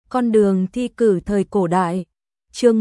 Con đường thi cử thời cổ đại. Chương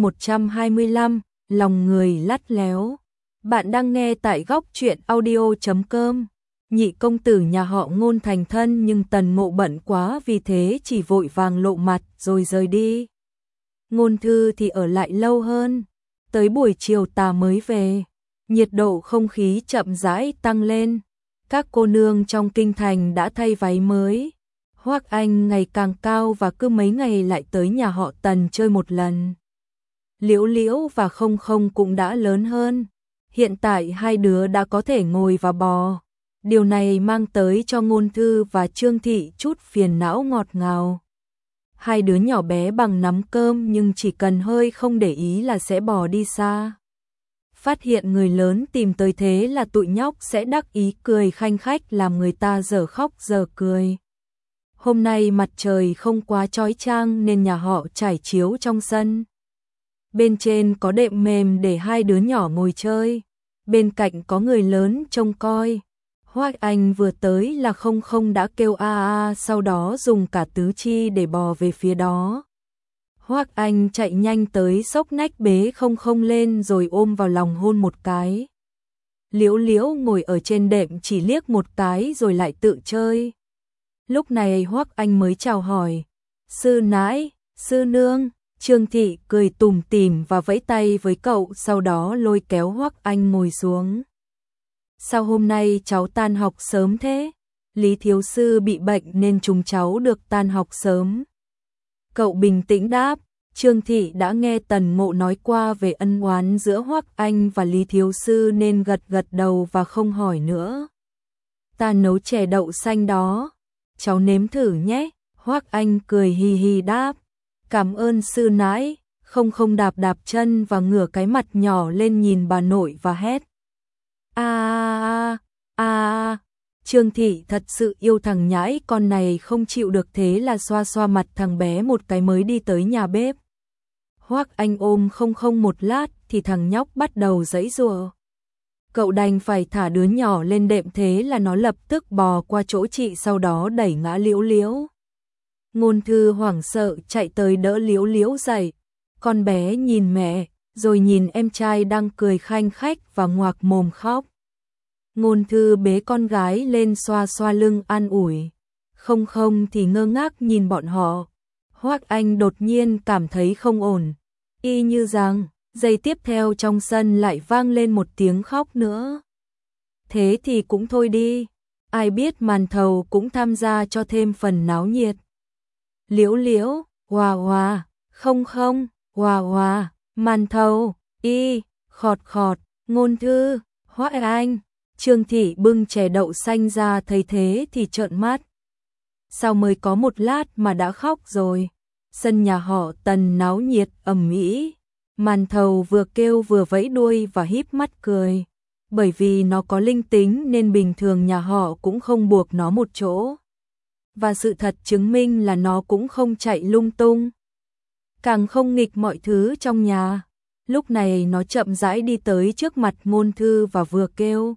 125, lòng người lắt léo. Bạn đang nghe tại góc truyện audio.com. Nhị công tử nhà họ Ngôn thành thân nhưng Tần Ngộ bận quá vì thế chỉ vội vàng lộ mặt rồi rời đi. Ngôn Thư thì ở lại lâu hơn, tới buổi chiều tà mới về. Nhiệt độ không khí chậm rãi tăng lên. Các cô nương trong kinh thành đã thay váy mới. Hoắc Anh ngày càng cao và cứ mấy ngày lại tới nhà họ Tần chơi một lần. Liễu Liễu và Không Không cũng đã lớn hơn. Hiện tại hai đứa đã có thể ngồi và bò. Điều này mang tới cho Ngôn Thư và Trương Thị chút phiền não ngọt ngào. Hai đứa nhỏ bé bằng nắm cơm nhưng chỉ cần hơi không để ý là sẽ bò đi xa. Phát hiện người lớn tìm tới thế là tụi nhóc sẽ đắc ý cười khanh khách làm người ta dở khóc dở cười. Hôm nay mặt trời không quá chói chang nên nhà họ trải chiếu trong sân. Bên trên có đệm mềm để hai đứa nhỏ ngồi chơi. Bên cạnh có người lớn trông coi. Hoắc Anh vừa tới là Không Không đã kêu a a, sau đó dùng cả tứ chi để bò về phía đó. Hoắc Anh chạy nhanh tới xốc nách bế Không Không lên rồi ôm vào lòng hôn một cái. Liễu Liễu ngồi ở trên đệm chỉ liếc một cái rồi lại tự chơi. Lúc này Hoắc Anh mới chào hỏi. Sư nãi, sư nương. Trương Thị cười tủm tỉm và vẫy tay với cậu, sau đó lôi kéo Hoắc Anh ngồi xuống. Sao hôm nay cháu tan học sớm thế? Lý thiếu sư bị bệnh nên chúng cháu được tan học sớm. Cậu bình tĩnh đáp. Trương Thị đã nghe Tần Ngộ nói qua về ân oán giữa Hoắc Anh và Lý thiếu sư nên gật gật đầu và không hỏi nữa. Ta nấu chè đậu xanh đó, cháu nếm thử nhé. Hoắc Anh cười hì hì đáp. Cảm ơn sư nãi. Không Không đạp đạp chân và ngửa cái mặt nhỏ lên nhìn bà nội và hét. A. Trương Thị thật sự yêu thằng nhãi con này không chịu được thế là xoa xoa mặt thằng bé một cái mới đi tới nhà bếp. Hoắc Anh ôm Không Không một lát thì thằng nhóc bắt đầu giãy giụa. Cậu đành phải thả đứa nhỏ lên đệm thế là nó lập tức bò qua chỗ chị sau đó đẩy ngã Liễu Liễu. Ngôn Thư hoảng sợ chạy tới đỡ Liễu Liễu dậy. Con bé nhìn mẹ, rồi nhìn em trai đang cười khanh khách và ngoạc mồm khóc. Ngôn Thư bế con gái lên xoa xoa lưng an ủi. Không Không thì ngơ ngác nhìn bọn họ. Hoắc Anh đột nhiên cảm thấy không ổn. Y như rằng, giây tiếp theo trong sân lại vang lên một tiếng khóc nữa. Thế thì cũng thôi đi. Ai biết Màn Thầu cũng tham gia cho thêm phần náo nhiệt. Liễu Liễu, Hòa Hòa, Không Không, Hòa Hòa, Màn Thầu, Y, khọt khọt, Ngôn Thư, Hoắc Anh. Trương Thị bưng chè đậu xanh ra thấy thế thì trợn mắt. Sao mới có một lát mà đã khóc rồi? Sân nhà họ Tần náo nhiệt ầm ĩ. Màn Thầu vừa kêu vừa vẫy đuôi và híp mắt cười. Bởi vì nó có linh tính nên bình thường nhà họ cũng không buộc nó một chỗ. Và sự thật chứng minh là nó cũng không chạy lung tung. Càng không nghịch mọi thứ trong nhà. Lúc này nó chậm rãi đi tới trước mặt Ngôn Thư và vừa kêu.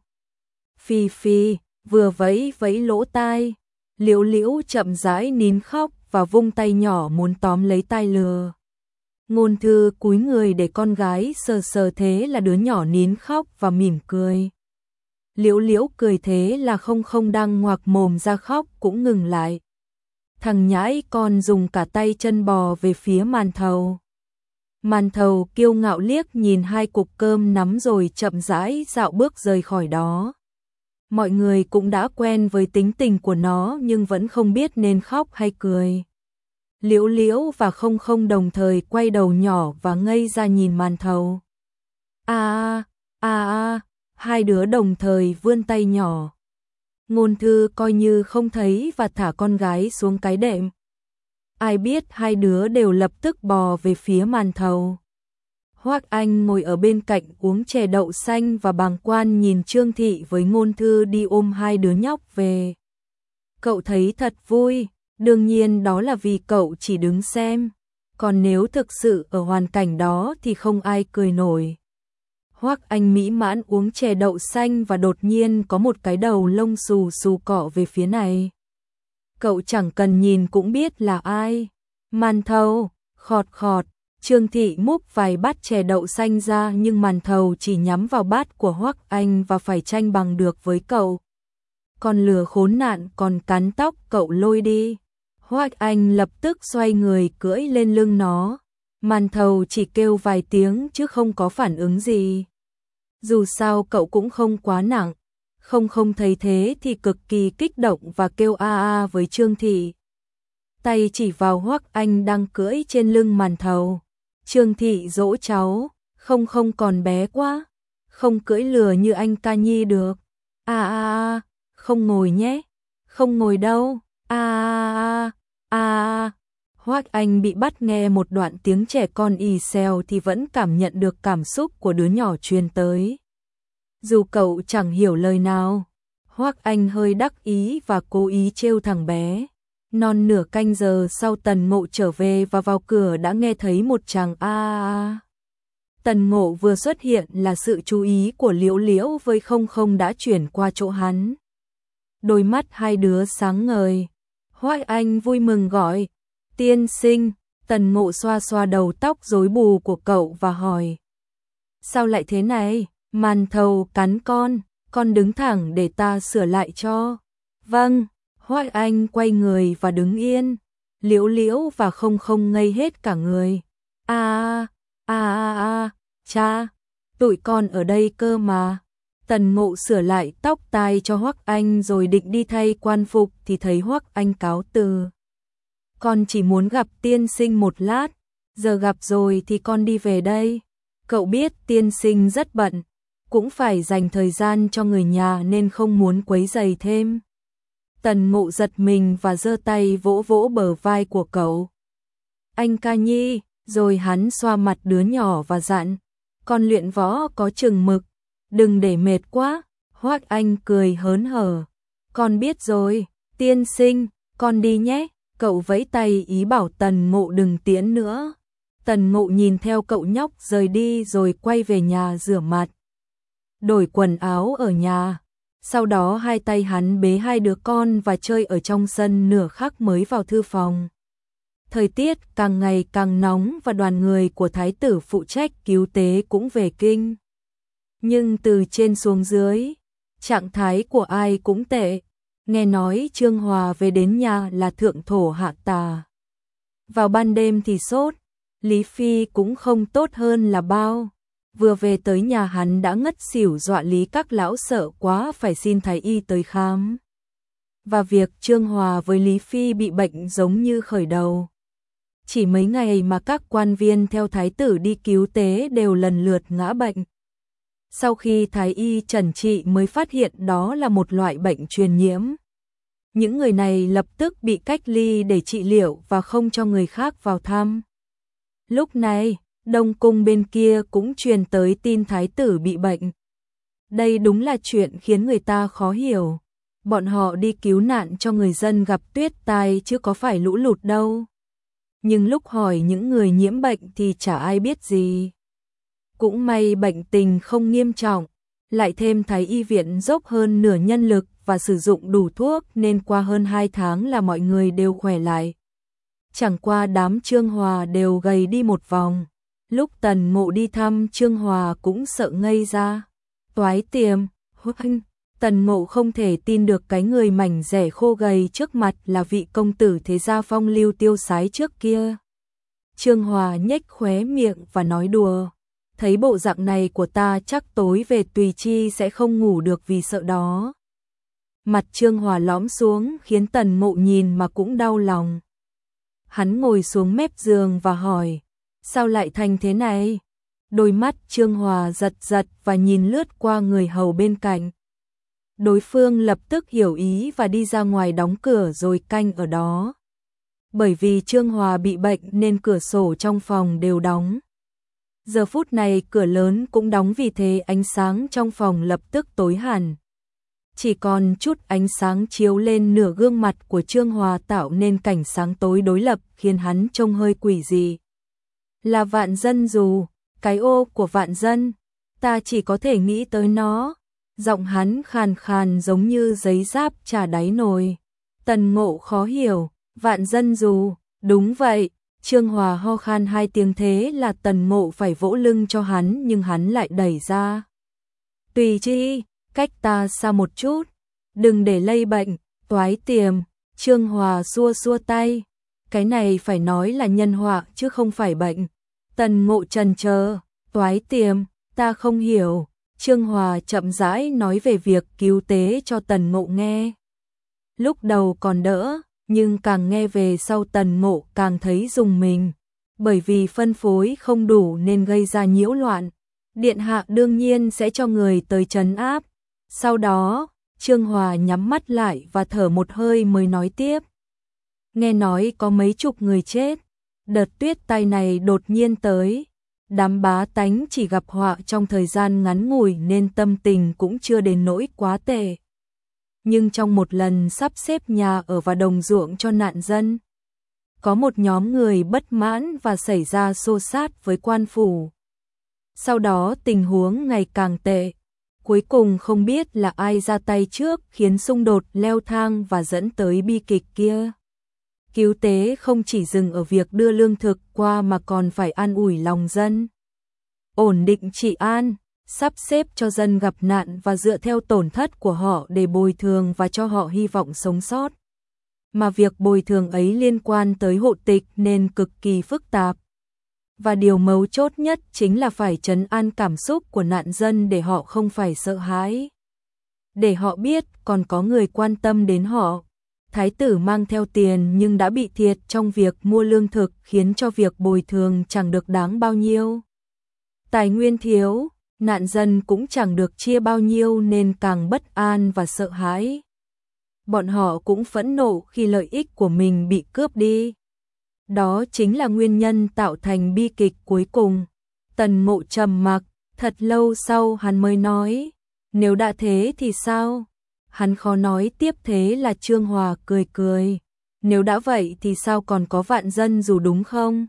Phi Phi, vừa vẫy vẫy lỗ tai. Liễu Liễu chậm rãi nín khóc và vung tay nhỏ muốn tóm lấy tai lừa. Ngôn Thư cúi người để con gái sờ sờ thế là đứa nhỏ nín khóc và mỉm cười. Liễu Liễu cười thế là Không Không đang ngoạc mồm ra khóc cũng ngừng lại. Thằng nhãi con dùng cả tay chân bò về phía Màn Thầu. Màn Thầu kiêu ngạo liếc nhìn hai cục cơm nắm rồi chậm rãi dạo bước rời khỏi đó. Mọi người cũng đã quen với tính tình của nó nhưng vẫn không biết nên khóc hay cười. Liễu Liễu và Không Không đồng thời quay đầu nhỏ và ngây ra nhìn Màn Thầu. Hai đứa đồng thời vươn tay nhỏ. Ngôn Thư coi như không thấy và thả con gái xuống cái đệm. Ai biết hai đứa đều lập tức bò về phía Màn Thầu. Hoắc Anh ngồi ở bên cạnh uống chè đậu xanh và bàng quan nhìn Trương Thị với Ngôn Thư đi ôm hai đứa nhóc về. Cậu thấy thật vui, đương nhiên đó là vì cậu chỉ đứng xem. Còn nếu thực sự ở hoàn cảnh đó thì không ai cười nổi. Hoắc Anh mỹ mãn uống chè đậu xanh và đột nhiên có một cái đầu lông xù xù cọ về phía này. Cậu chẳng cần nhìn cũng biết là ai. Màn thầu, khọt khọt, Trương Thị múc vài bát chè đậu xanh ra nhưng màn thầu chỉ nhắm vào bát của Hoắc Anh và phải tranh bằng được với cậu. Con lừa khốn nạn còn cắn tóc cậu lôi đi. Hoắc Anh lập tức xoay người cưỡi lên lưng nó. Màn thầu chỉ kêu vài tiếng chứ không có phản ứng gì. Dù sao cậu cũng không quá nặng. Không thấy thế thì cực kỳ kích động và kêu a a với Trương Thị. Tay chỉ vào Hoắc Anh đang cưỡi trên lưng màn thầu. Trương Thị dỗ cháu, không còn bé quá, không cưỡi lừa như anh Ca Nhi được. A a a, không ngồi nhé, không ngồi đâu. A a a a. Hoắc Anh bị bắt nghe một đoạn tiếng trẻ con ì xèo thì vẫn cảm nhận được cảm xúc của đứa nhỏ truyền tới. Dù cậu chẳng hiểu lời nào, Hoắc Anh hơi đắc ý và cố ý trêu thằng bé. Non nửa canh giờ sau Tần Ngộ trở về và vào cửa đã nghe thấy một tràng a a. Tần Ngộ vừa xuất hiện là sự chú ý của Liễu Liễu với không đã chuyển qua chỗ hắn. Đôi mắt hai đứa sáng ngời. Hoắc Anh vui mừng gọi, tiên sinh. Tần Ngộ xoa xoa đầu tóc rối bù của cậu và hỏi. Sao lại thế này? Màn thầu cắn con đứng thẳng để ta sửa lại cho. Vâng. Hoắc Anh quay người và đứng yên. Liễu Liễu và không ngây hết cả người. A a, cha, tụi con ở đây cơ mà. Tần Ngộ sửa lại tóc tai cho Hoắc Anh rồi định đi thay quan phục thì thấy Hoắc Anh cáo từ. Con chỉ muốn gặp tiên sinh một lát, giờ gặp rồi thì con đi về đây. Cậu biết tiên sinh rất bận, cũng phải dành thời gian cho người nhà nên không muốn quấy rầy thêm. Tần Ngộ giật mình và giơ tay vỗ vỗ bờ vai của cậu. Anh Ca Nhi, rồi hắn xoa mặt đứa nhỏ và dặn, con luyện võ có chừng mực, đừng để mệt quá. Hoắc Anh cười hớn hở, con biết rồi, tiên sinh, con đi nhé. Cậu vẫy tay ý bảo Tần Ngộ đừng tiễn nữa. Tần Ngộ nhìn theo cậu nhóc rời đi rồi quay về nhà rửa mặt, đổi quần áo ở nhà. Sau đó hai tay hắn bế hai đứa con và chơi ở trong sân nửa khắc mới vào thư phòng. Thời tiết càng ngày càng nóng và đoàn người của thái tử phụ trách cứu tế cũng về kinh. Nhưng từ trên xuống dưới, trạng thái của ai cũng tệ. Nghe nói Trương Hòa về đến nhà là thượng thổ hạ tà. Vào ban đêm thì sốt, Lý Phi cũng không tốt hơn là bao. Vừa về tới nhà hắn đã ngất xỉu dọa Lý các lão sợ quá phải xin thái y tới khám. Và việc Trương Hòa với Lý Phi bị bệnh giống như khởi đầu. Chỉ mấy ngày mà các quan viên theo thái tử đi cứu tế đều lần lượt ngã bệnh. Sau khi thái y chẩn trị mới phát hiện đó là một loại bệnh truyền nhiễm. Những người này lập tức bị cách ly để trị liệu và không cho người khác vào thăm. Lúc này, Đông Cung bên kia cũng truyền tới tin thái tử bị bệnh. Đây đúng là chuyện khiến người ta khó hiểu. Bọn họ đi cứu nạn cho người dân gặp tuyết tai chứ có phải lũ lụt đâu. Nhưng lúc hỏi những người nhiễm bệnh thì chả ai biết gì. Cũng may bệnh tình không nghiêm trọng, lại thêm thái y viện dốc hơn nửa nhân lực và sử dụng đủ thuốc nên qua hơn 2 tháng là mọi người đều khỏe lại. Chẳng qua đám Trương Hòa đều gầy đi một vòng. Lúc Tần Ngộ đi thăm Trương Hòa cũng sợ ngây ra. Toái tiềm, Tần Ngộ không thể tin được cái người mảnh rẻ khô gầy trước mặt là vị công tử thế gia phong lưu tiêu sái trước kia. Trương Hòa nhếch khóe miệng và nói đùa. Thấy bộ dạng này của ta chắc tối về Tùy Chi sẽ không ngủ được vì sợ đó. Mặt Trương Hòa lõm xuống khiến Tần Ngộ nhìn mà cũng đau lòng. Hắn ngồi xuống mép giường và hỏi, sao lại thành thế này? Đôi mắt Trương Hòa giật giật và nhìn lướt qua người hầu bên cạnh. Đối phương lập tức hiểu ý và đi ra ngoài đóng cửa rồi canh ở đó. Bởi vì Trương Hòa bị bệnh nên cửa sổ trong phòng đều đóng. Giờ phút này cửa lớn cũng đóng vì thế ánh sáng trong phòng lập tức tối hẳn. Chỉ còn chút ánh sáng chiếu lên nửa gương mặt của Trương Hòa tạo nên cảnh sáng tối đối lập khiến hắn trông hơi quỷ dị. Là Vạn Dân dù, cái ô của Vạn Dân, ta chỉ có thể nghĩ tới nó. Giọng hắn khàn khàn giống như giấy giáp chà đáy nồi. Tần Ngộ khó hiểu, Vạn Dân dù, đúng vậy, Trương Hòa ho khan 2 tiếng thế là Tần Ngộ phải vỗ lưng cho hắn nhưng hắn lại đẩy ra. Tùy chi, cách ta xa một chút, đừng để lây bệnh, toái tiềm. Trương Hòa xua xua tay, cái này phải nói là nhân họa chứ không phải bệnh. Tần Ngộ chần chờ, toái tiềm, ta không hiểu. Trương Hòa chậm rãi nói về việc cứu tế cho Tần Ngộ nghe. Lúc đầu còn đỡ, nhưng càng nghe về sau Tần Ngộ càng thấy rùng mình, bởi vì phân phối không đủ nên gây ra nhiễu loạn. Điện hạ đương nhiên sẽ cho người tới trấn áp. Sau đó, Trương Hòa nhắm mắt lại và thở một hơi mới nói tiếp. Nghe nói có mấy chục người chết, đợt tuyết tai này đột nhiên tới. Đám bá tánh chỉ gặp họa trong thời gian ngắn ngủi nên tâm tình cũng chưa đến nỗi quá tệ. Nhưng trong một lần sắp xếp nhà ở và đồng ruộng cho nạn dân, có một nhóm người bất mãn và xảy ra xô xát với quan phủ. Sau đó tình huống ngày càng tệ. Cuối cùng không biết là ai ra tay trước khiến xung đột leo thang và dẫn tới bi kịch kia. Cứu tế không chỉ dừng ở việc đưa lương thực qua mà còn phải an ủi lòng dân, ổn định trị an, sắp xếp cho dân gặp nạn và dựa theo tổn thất của họ để bồi thường và cho họ hy vọng sống sót. Mà việc bồi thường ấy liên quan tới hộ tịch nên cực kỳ phức tạp. Và điều mấu chốt nhất chính là phải trấn an cảm xúc của nạn dân để họ không phải sợ hãi. Để họ biết còn có người quan tâm đến họ. Thái tử mang theo tiền nhưng đã bị thiệt trong việc mua lương thực khiến cho việc bồi thường chẳng được đáng bao nhiêu. Tài nguyên thiếu, nạn dân cũng chẳng được chia bao nhiêu nên càng bất an và sợ hãi. Bọn họ cũng phẫn nộ khi lợi ích của mình bị cướp đi. Đó chính là nguyên nhân tạo thành bi kịch cuối cùng. Tần Ngộ trầm mặc, thật lâu sau hắn mới nói, nếu đã thế thì sao? Hắn khó nói tiếp thế là Trương Hòa cười cười. Nếu đã vậy thì sao còn có vạn dân dù đúng không?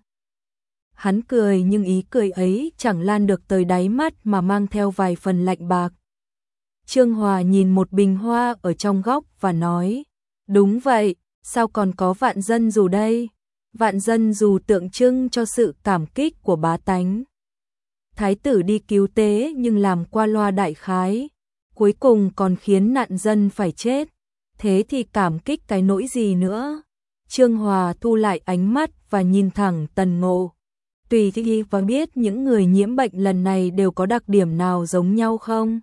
Hắn cười nhưng ý cười ấy chẳng lan được tới đáy mắt mà mang theo vài phần lạnh bạc. Trương Hòa nhìn một bình hoa ở trong góc và nói, đúng vậy, sao còn có vạn dân dù đây? Vạn dân dù tượng trưng cho sự cảm kích của bá tánh. Thái tử đi cứu tế nhưng làm qua loa đại khái, cuối cùng còn khiến nạn dân phải chết. Thế thì cảm kích cái nỗi gì nữa? Trương Hòa thu lại ánh mắt và nhìn thẳng Tần Ngộ. Tùy thi và biết những người nhiễm bệnh lần này đều có đặc điểm nào giống nhau không?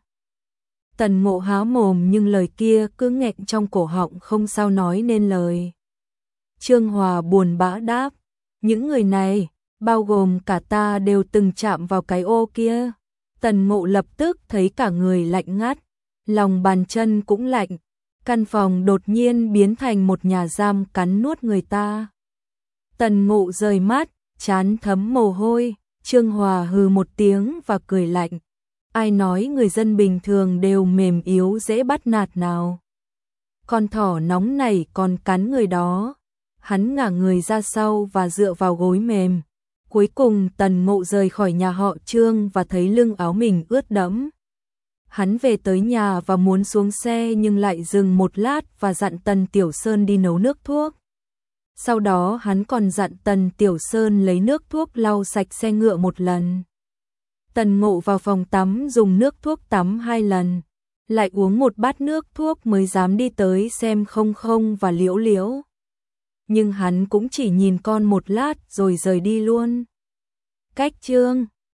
Tần Ngộ há mồm nhưng lời kia cứ nghẹn trong cổ họng không sao nói nên lời. Trương Hòa buồn bã đáp, những người này, bao gồm cả ta đều từng chạm vào cái ô kia. Tần Ngộ lập tức thấy cả người lạnh ngắt, lòng bàn chân cũng lạnh, căn phòng đột nhiên biến thành một nhà giam cắn nuốt người ta. Tần Ngộ rời mắt, trán thấm mồ hôi, Trương Hòa hừ một tiếng và cười lạnh. Ai nói người dân bình thường đều mềm yếu dễ bắt nạt nào? Con thỏ nóng này còn cắn người đó. Hắn ngả người ra sau và dựa vào gối mềm. Cuối cùng Tần Ngộ rời khỏi nhà họ Trương và thấy lưng áo mình ướt đẫm. Hắn về tới nhà và muốn xuống xe nhưng lại dừng một lát và dặn Tần Tiểu Sơn đi nấu nước thuốc. Sau đó hắn còn dặn Tần Tiểu Sơn lấy nước thuốc lau sạch xe ngựa một lần. Tần Ngộ vào phòng tắm dùng nước thuốc tắm 2 lần, lại uống một bát nước thuốc mới dám đi tới xem Không Không và Liễu Liễu. Nhưng hắn cũng chỉ nhìn con một lát rồi rời đi luôn. Cách chương